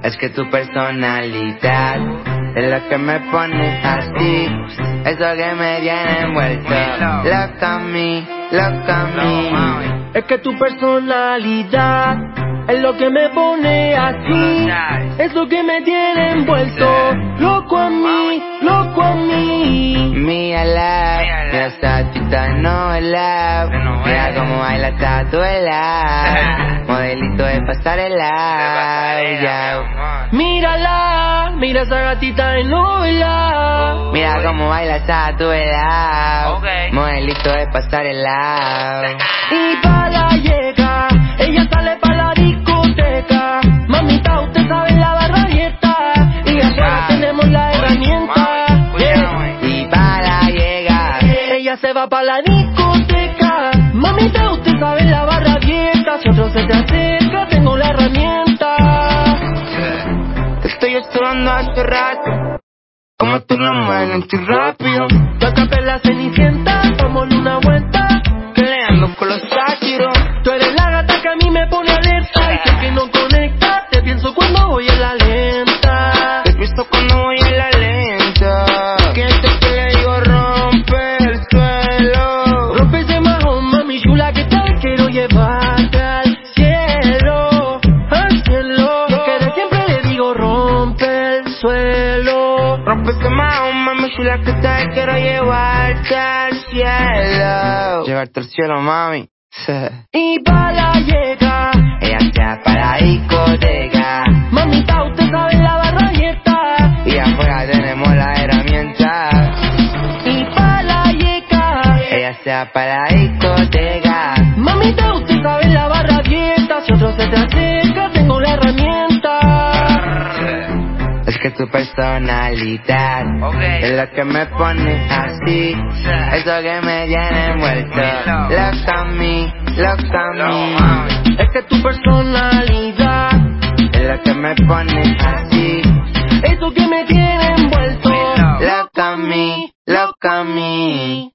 Es que tu personalidad es lo que me pone así, eso que me tiene envuelto. Loca a mí, loca a mí. Es que tu personalidad es lo que me pone así, eso que me tiene envuelto. Loco a mí, loco a mí. Mírala, mira esa chita de novela. Mira cómo baila esta duela. Modelito de pasarela. Mírala, mira esa gatita de novela. Mira cómo baila esa duela. Modelito de pasarela. Y para llega, ella sale para la discoteca. Mamita, usted sabe la barra abierta. Y afuera tenemos la herramienta. Y para llegar, ella se va para la discoteca. Mamita, usted sabe la barra abierta. Si otro se te acerca, tengo la herramienta. te estoy esperando hace rato. Como tú no mueves, estoy rápido. Yo atrapé la cenicienta, vámonos una vuelta. Que le ando con los sátiros. Tú eres la gata que a mí me pone alerta. Y sé que no conecta, te pienso cuando voy en la lenta. Te he visto cuando voy en la lenta. Que este que le digo rompe el suelo. Rompe ese majón, mami chula, que te quiero llevarte al cielo. Al cielo. Que de siempre le digo rompe el suelo. Rompe ese mahón, mami chula, que te quiero llevarte al cielo. Llevarte al cielo, mami. Y para llega, ella está para la discoteca. mamita, usted sabe la barra abierta. Y afuera tenemos la herramienta. Y para llega, Ella está para la discoteca. mamita, usted sabe la barra abierta. Si otro se te acerca, tengo la herramienta. Es que tu personalidad es lo que me pone así, eso que me tiene envuelto. Loca a mí, loca a mí. Es que tu personalidad Es lo que me pone así, eso que me tiene envuelto. loca a mí, loca a mí.